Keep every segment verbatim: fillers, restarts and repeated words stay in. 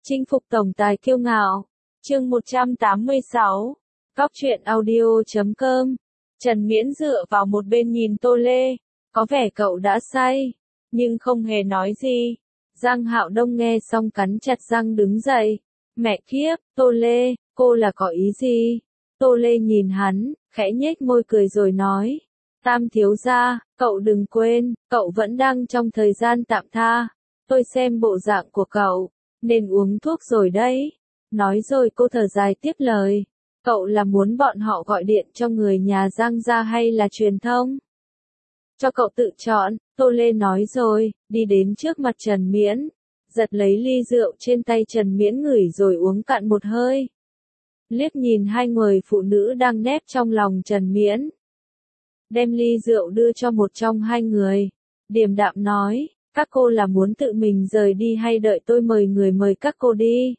Chinh phục tổng tài kiêu ngạo. Chương một trăm tám mươi sáu. Cóc truyện audio chấm com. Trần Miễn dựa vào một bên nhìn Tô Lê, có vẻ cậu đã say, nhưng không hề nói gì. Giang Hạo Đông nghe xong cắn chặt răng đứng dậy. Mẹ kiếp, Tô Lê, cô là có ý gì? Tô Lê nhìn hắn, khẽ nhếch môi cười rồi nói. Tam thiếu gia, cậu đừng quên, cậu vẫn đang trong thời gian tạm tha. Tôi xem bộ dạng của cậu, nên uống thuốc rồi đấy. Nói rồi cô thở dài tiếp lời. Cậu là muốn bọn họ gọi điện cho người nhà Giang gia hay là truyền thông? Cho cậu tự chọn, Tô Lê nói rồi, đi đến trước mặt Trần Miễn. Giật lấy ly rượu trên tay Trần Miễn ngửi rồi uống cạn một hơi. Liếc nhìn hai người phụ nữ đang nép trong lòng Trần Miễn. Đem ly rượu đưa cho một trong hai người. Điềm đạm nói, các cô là muốn tự mình rời đi hay đợi tôi mời người mời các cô đi?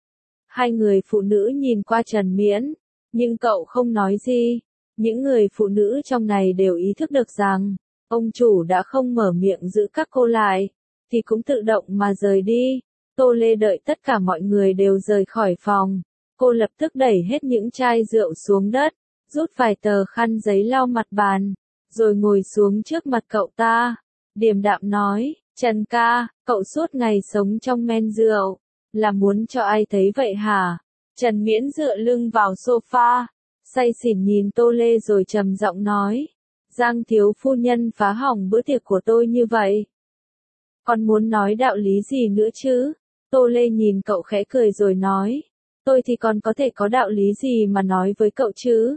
Hai người phụ nữ nhìn qua Trần Miễn, nhưng cậu không nói gì. Những người phụ nữ trong này đều ý thức được rằng, ông chủ đã không mở miệng giữ các cô lại, thì cũng tự động mà rời đi. Tô Lê đợi tất cả mọi người đều rời khỏi phòng. Cô lập tức đẩy hết những chai rượu xuống đất, rút vài tờ khăn giấy lau mặt bàn, rồi ngồi xuống trước mặt cậu ta. Điềm đạm nói, Trần ca, cậu suốt ngày sống trong men rượu, là muốn cho ai thấy vậy hả? Trần Miễn dựa lưng vào sofa, say xỉn nhìn Tô Lê rồi trầm giọng nói, Giang thiếu phu nhân phá hỏng bữa tiệc của tôi như vậy. Còn muốn nói đạo lý gì nữa chứ? Tô Lê nhìn cậu khẽ cười rồi nói, tôi thì còn có thể có đạo lý gì mà nói với cậu chứ?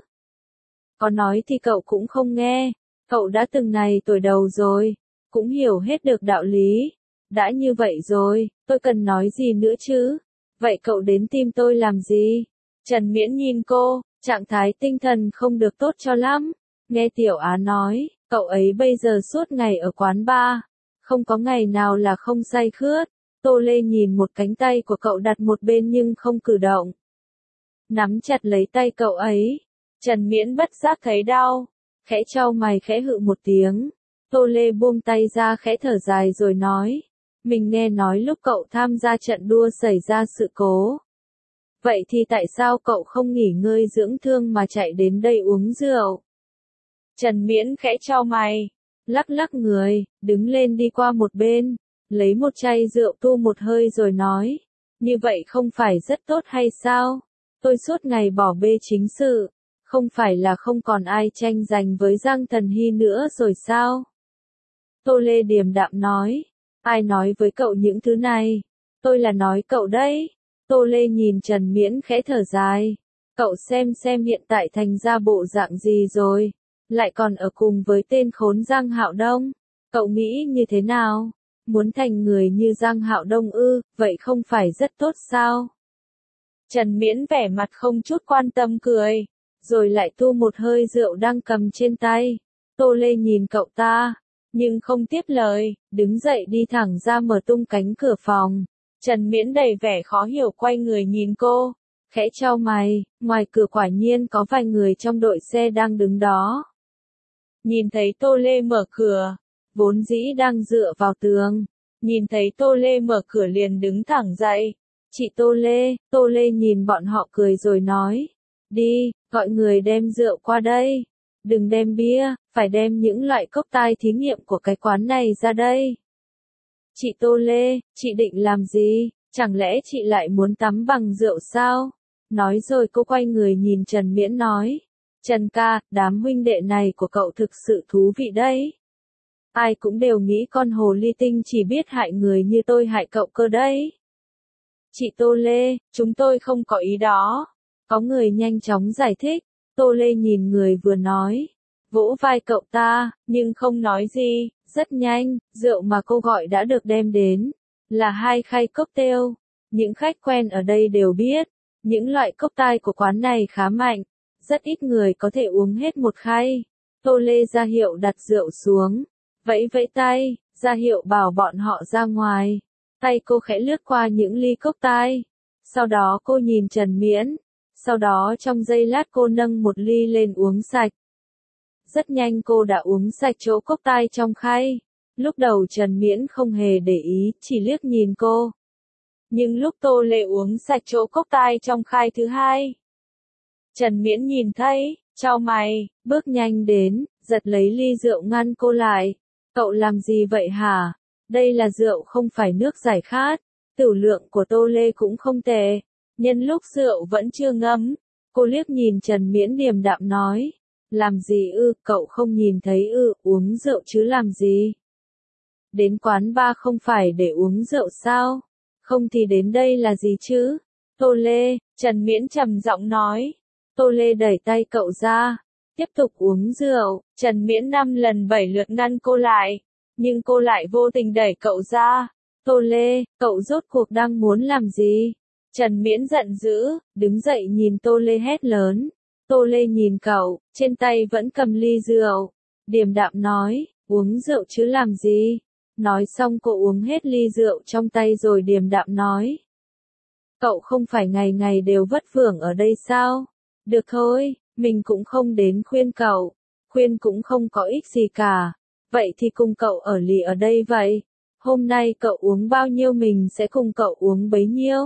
Có nói thì cậu cũng không nghe, cậu đã từng này tuổi đầu rồi, cũng hiểu hết được đạo lý. Đã như vậy rồi, tôi cần nói gì nữa chứ? Vậy cậu đến tìm tôi làm gì? Trần Miễn nhìn cô, trạng thái tinh thần không được tốt cho lắm. Nghe Tiểu Á nói, cậu ấy bây giờ suốt ngày ở quán bar, không có ngày nào là không say khướt. Tô Lê nhìn một cánh tay của cậu đặt một bên nhưng không cử động. Nắm chặt lấy tay cậu ấy. Trần Miễn bất giác thấy đau, khẽ chau mày khẽ hự một tiếng. Tô Lê buông tay ra khẽ thở dài rồi nói, mình nghe nói lúc cậu tham gia trận đua xảy ra sự cố. Vậy thì tại sao cậu không nghỉ ngơi dưỡng thương mà chạy đến đây uống rượu? Trần Miễn khẽ chau mày, lắc lắc người, đứng lên đi qua một bên, lấy một chai rượu tu một hơi rồi nói, như vậy không phải rất tốt hay sao? Tôi suốt ngày bỏ bê chính sự, không phải là không còn ai tranh giành với Giang Thần Hy nữa rồi sao? Tô Lê điềm đạm nói, ai nói với cậu những thứ này? Tôi là nói cậu đấy. Tô Lê nhìn Trần Miễn khẽ thở dài, cậu xem xem hiện tại thành ra bộ dạng gì rồi, lại còn ở cùng với tên khốn Giang Hạo Đông. Cậu nghĩ như thế nào? Muốn thành người như Giang Hạo Đông ư, vậy không phải rất tốt sao? Trần Miễn vẻ mặt không chút quan tâm cười, rồi lại tu một hơi rượu đang cầm trên tay. Tô Lê nhìn cậu ta, nhưng không tiếp lời, đứng dậy đi thẳng ra mở tung cánh cửa phòng. Trần Miễn đầy vẻ khó hiểu quay người nhìn cô, khẽ chau mày, ngoài cửa quả nhiên có vài người trong đội xe đang đứng đó. Nhìn thấy Tô Lê mở cửa, vốn dĩ đang dựa vào tường, nhìn thấy Tô Lê mở cửa liền đứng thẳng dậy. Chị Tô Lê, Tô Lê nhìn bọn họ cười rồi nói, đi, gọi người đem rượu qua đây. Đừng đem bia, phải đem những loại cốc tai thí nghiệm của cái quán này ra đây. Chị Tô Lê, chị định làm gì? Chẳng lẽ chị lại muốn tắm bằng rượu sao? Nói rồi cô quay người nhìn Trần Miễn nói, Trần ca, đám huynh đệ này của cậu thực sự thú vị đấy. Ai cũng đều nghĩ con hồ ly tinh chỉ biết hại người như tôi hại cậu cơ đấy. Chị Tô Lê, chúng tôi không có ý đó. Có người nhanh chóng giải thích. Tô Lê nhìn người vừa nói, vỗ vai cậu ta, nhưng không nói gì. Rất nhanh, rượu mà cô gọi đã được đem đến, là hai khay cocktail. Những khách quen ở đây đều biết, những loại cocktail của quán này khá mạnh, rất ít người có thể uống hết một khay. Tô Lê ra hiệu đặt rượu xuống, vẫy vẫy tay, ra hiệu bảo bọn họ ra ngoài. Tay cô khẽ lướt qua những ly cocktail, sau đó cô nhìn Trần Miễn, sau đó trong giây lát cô nâng một ly lên uống sạch. Rất nhanh cô đã uống sạch chỗ cocktail trong khay. Lúc đầu Trần Miễn không hề để ý, chỉ liếc nhìn cô. Nhưng lúc Tô Lê uống sạch chỗ cốc tai trong khai thứ hai, Trần Miễn nhìn thấy, chau mày, bước nhanh đến, giật lấy ly rượu ngăn cô lại. Cậu làm gì vậy hả? Đây là rượu không phải nước giải khát. Tửu lượng của Tô Lê cũng không tệ. Nhân lúc rượu vẫn chưa ngấm, cô liếc nhìn Trần Miễn điềm đạm nói. Làm gì ư, cậu không nhìn thấy ư, uống rượu chứ làm gì? Đến quán bar không phải để uống rượu sao? Không thì đến đây là gì chứ? Tô Lê, Trần Miễn trầm giọng nói. Tô Lê đẩy tay cậu ra, tiếp tục uống rượu. Trần Miễn năm lần bảy lượt ngăn cô lại, nhưng cô lại vô tình đẩy cậu ra. Tô Lê, cậu rốt cuộc đang muốn làm gì? Trần Miễn giận dữ, đứng dậy nhìn Tô Lê hét lớn. Tô Lê nhìn cậu, trên tay vẫn cầm ly rượu, điềm đạm nói, uống rượu chứ làm gì? Nói xong cô uống hết ly rượu trong tay rồi điềm đạm nói. Cậu không phải ngày ngày đều vất vưởng ở đây sao? Được thôi, mình cũng không đến khuyên cậu, khuyên cũng không có ích gì cả. Vậy thì cùng cậu ở lì ở đây vậy. Hôm nay cậu uống bao nhiêu mình sẽ cùng cậu uống bấy nhiêu.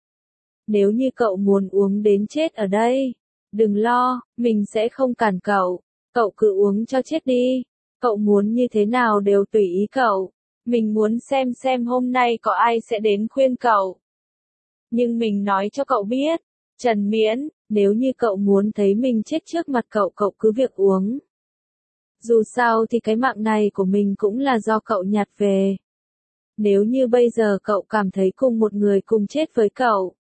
Nếu như cậu muốn uống đến chết ở đây, đừng lo, mình sẽ không cản cậu. Cậu cứ uống cho chết đi. Cậu muốn như thế nào đều tùy ý cậu. Mình muốn xem xem hôm nay có ai sẽ đến khuyên cậu. Nhưng mình nói cho cậu biết, Trần Miễn, nếu như cậu muốn thấy mình chết trước mặt cậu, cậu cứ việc uống. Dù sao thì cái mạng này của mình cũng là do cậu nhặt về. Nếu như bây giờ cậu cảm thấy cùng một người cùng chết với cậu,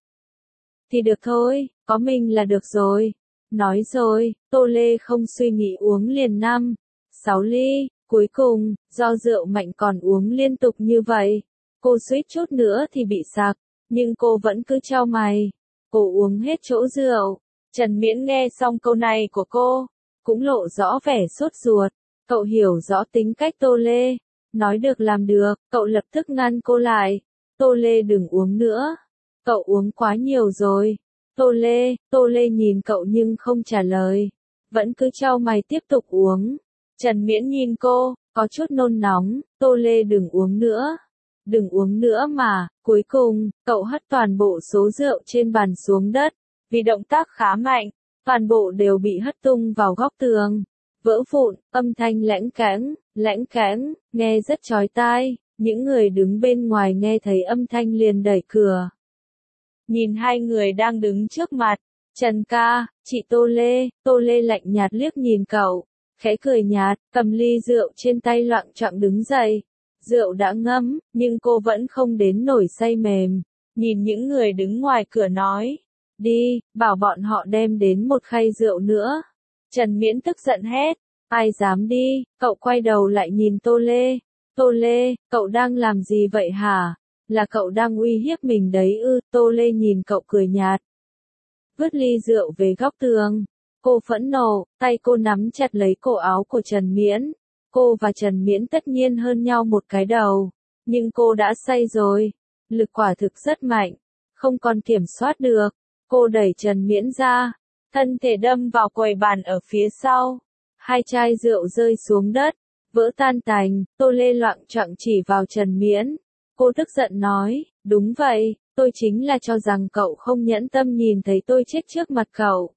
thì được thôi, có mình là được rồi. Nói rồi, Tô Lê không suy nghĩ uống liền năm, sáu ly. Cuối cùng, do rượu mạnh còn uống liên tục như vậy, cô suýt chút nữa thì bị sặc, nhưng cô vẫn cứ chau mày. Cô uống hết chỗ rượu. Trần Miễn nghe xong câu này của cô, cũng lộ rõ vẻ sốt ruột. Cậu hiểu rõ tính cách Tô Lê. Nói được làm được, cậu lập tức ngăn cô lại. Tô Lê đừng uống nữa. Cậu uống quá nhiều rồi. Tô Lê, Tô Lê nhìn cậu nhưng không trả lời. Vẫn cứ chau mày tiếp tục uống. Trần Miễn nhìn cô, có chút nôn nóng. Tô Lê đừng uống nữa. Đừng uống nữa mà. Cuối cùng, cậu hất toàn bộ số rượu trên bàn xuống đất. Vì động tác khá mạnh, toàn bộ đều bị hất tung vào góc tường. Vỡ vụn, âm thanh lãnh cãng, lãnh cãng, nghe rất chói tai. Những người đứng bên ngoài nghe thấy âm thanh liền đẩy cửa. Nhìn hai người đang đứng trước mặt. Trần ca, chị Tô Lê. Tô Lê lạnh nhạt liếc nhìn cậu, khẽ cười nhạt, cầm ly rượu trên tay loạng choạng đứng dậy. Rượu đã ngấm, nhưng cô vẫn không đến nổi say mềm. Nhìn những người đứng ngoài cửa nói. Đi, bảo bọn họ đem đến một khay rượu nữa. Trần Miễn tức giận hét. Ai dám đi, cậu quay đầu lại nhìn Tô Lê. Tô Lê, cậu đang làm gì vậy hả? Là cậu đang uy hiếp mình đấy ư? Tô Lê nhìn cậu cười nhạt. Vứt ly rượu về góc tường. Cô phẫn nộ, tay cô nắm chặt lấy cổ áo của Trần Miễn. Cô và Trần Miễn tất nhiên hơn nhau một cái đầu. Nhưng cô đã say rồi. Lực quả thực rất mạnh. Không còn kiểm soát được. Cô đẩy Trần Miễn ra. Thân thể đâm vào quầy bàn ở phía sau. Hai chai rượu rơi xuống đất. Vỡ tan tành. Tô Lê loạng choạng chỉ vào Trần Miễn. Cô tức giận nói. Đúng vậy, tôi chính là cho rằng cậu không nhẫn tâm nhìn thấy tôi chết trước mặt cậu.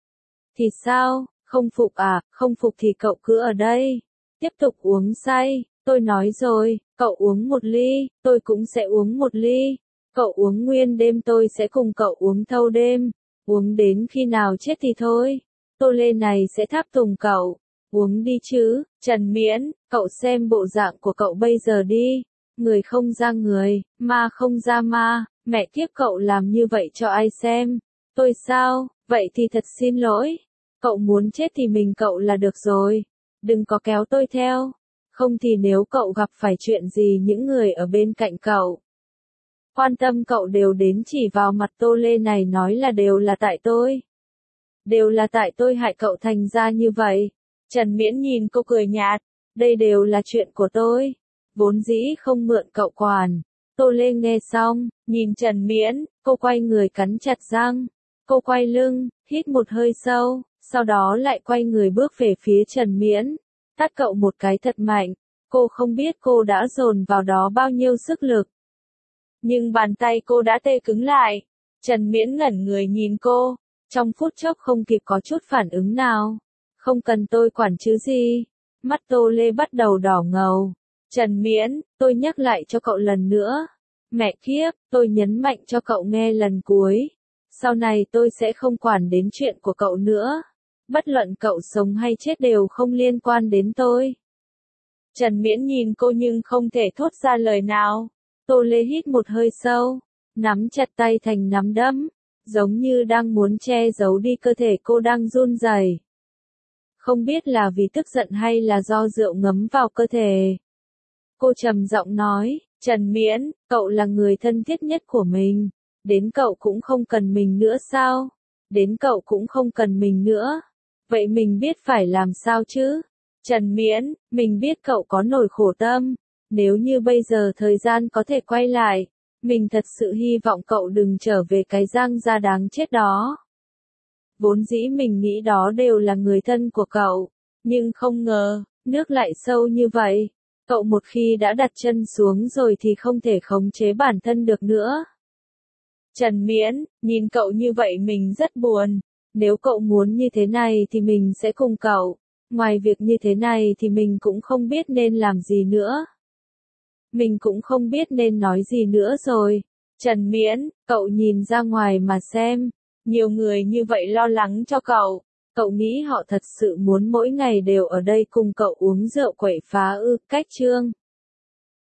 Thì sao, không phục à, không phục thì cậu cứ ở đây. Tiếp tục uống say, tôi nói rồi, cậu uống một ly, tôi cũng sẽ uống một ly. Cậu uống nguyên đêm tôi sẽ cùng cậu uống thâu đêm. Uống đến khi nào chết thì thôi. Tô Lê này sẽ tháp tùng cậu. Uống đi chứ, Trần Miễn, cậu xem bộ dạng của cậu bây giờ đi. Người không ra người, ma không ra ma, mẹ kiếp cậu làm như vậy cho ai xem. Tôi sao, vậy thì thật xin lỗi. Cậu muốn chết thì mình cậu là được rồi. Đừng có kéo tôi theo. Không thì nếu cậu gặp phải chuyện gì những người ở bên cạnh cậu quan tâm cậu đều đến chỉ vào mặt Tô Lê này nói là đều là tại tôi. Đều là tại tôi hại cậu thành ra như vậy. Trần Miễn nhìn cô cười nhạt. Đây đều là chuyện của tôi. Vốn dĩ không mượn cậu quản. Tô Lê nghe xong, nhìn Trần Miễn, cô quay người cắn chặt răng. Cô quay lưng, hít một hơi sâu, sau đó lại quay người bước về phía Trần Miễn. Tát cậu một cái thật mạnh. Cô không biết cô đã dồn vào đó bao nhiêu sức lực. Nhưng bàn tay cô đã tê cứng lại. Trần Miễn ngẩn người nhìn cô, trong phút chốc không kịp có chút phản ứng nào. Không cần tôi quản chứ gì. Mắt Tô Lê bắt đầu đỏ ngầu. Trần Miễn, tôi nhắc lại cho cậu lần nữa. Mẹ kiếp, tôi nhấn mạnh cho cậu nghe lần cuối. Sau này tôi sẽ không quản đến chuyện của cậu nữa. Bất luận cậu sống hay chết đều không liên quan đến tôi. Trần Miễn nhìn cô nhưng không thể thốt ra lời nào. Tô Lê hít một hơi sâu, nắm chặt tay thành nắm đấm, giống như đang muốn che giấu đi cơ thể cô đang run rẩy. Không biết là vì tức giận hay là do rượu ngấm vào cơ thể. Cô trầm giọng nói, Trần Miễn, cậu là người thân thiết nhất của mình. Đến cậu cũng không cần mình nữa sao? Đến cậu cũng không cần mình nữa. Vậy mình biết phải làm sao chứ? Trần Miễn, mình biết cậu có nỗi khổ tâm. Nếu như bây giờ thời gian có thể quay lại, mình thật sự hy vọng cậu đừng trở về cái Giang gia đáng chết đó. Vốn dĩ mình nghĩ đó đều là người thân của cậu, nhưng không ngờ, nước lại sâu như vậy. Cậu một khi đã đặt chân xuống rồi thì không thể khống chế bản thân được nữa. Trần Miễn, nhìn cậu như vậy mình rất buồn. Nếu cậu muốn như thế này thì mình sẽ cùng cậu. Ngoài việc như thế này thì mình cũng không biết nên làm gì nữa. Mình cũng không biết nên nói gì nữa rồi. Trần Miễn, cậu nhìn ra ngoài mà xem. Nhiều người như vậy lo lắng cho cậu. Cậu nghĩ họ thật sự muốn mỗi ngày đều ở đây cùng cậu uống rượu quậy phá ư? Cách chương